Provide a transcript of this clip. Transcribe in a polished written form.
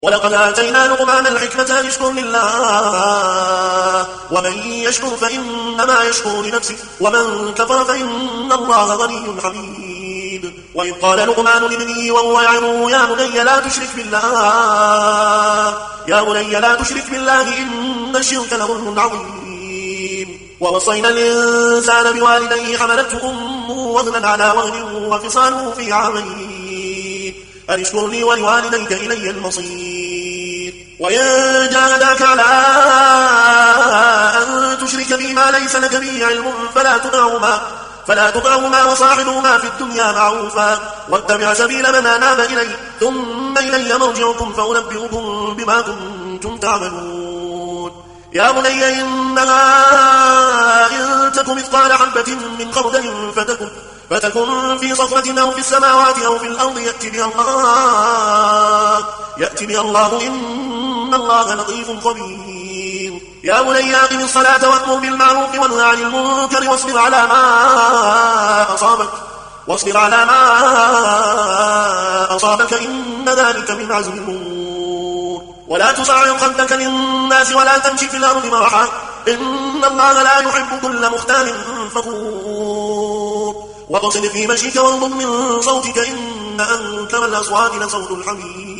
ولقد آتينا لقمان الحكمة أن يشكر لله ومن يشكر فإنما يشكر لنفسه ومن كفر فإن الله غني حميد. وإذ قال لقمان لابنه وهو يعظه يا بني لا تشرك بالله إن الشرك لظلم عظيم. ووصينا الإنسان بوالديه حملته أمه وهنا على وهن وفصاله في عامين أن اشكر لي ولوالديك إلي المصير. وإن جاهداك على أن تشرك بي ما ليس لك به علم فلا تطعهما وصاحبهما في الدنيا معروفا واتبع سبيل من أناب إلي ثم إلي مرجعكم فأنبئكم بما كنتم تعملون. يا بني إنها إن تك مثقال حبة من خردل فتكن في صخرة أو في السماوات أو في الأرض يأتي بها الله إن الله لطيف خبير. يا بني أقم الصلاة وأمر بالمعروف وانه عن المنكر واصبر على ما أصابك إن ذلك من عزم الأمور. ولا تصعر خدك للناس ولا تمشي في الأرض مرحا إن الله لا يحب كل مختال فخور. واقصد في مشيك واغضض من صوتك إن أنكر الأصوات لصوت الحميد.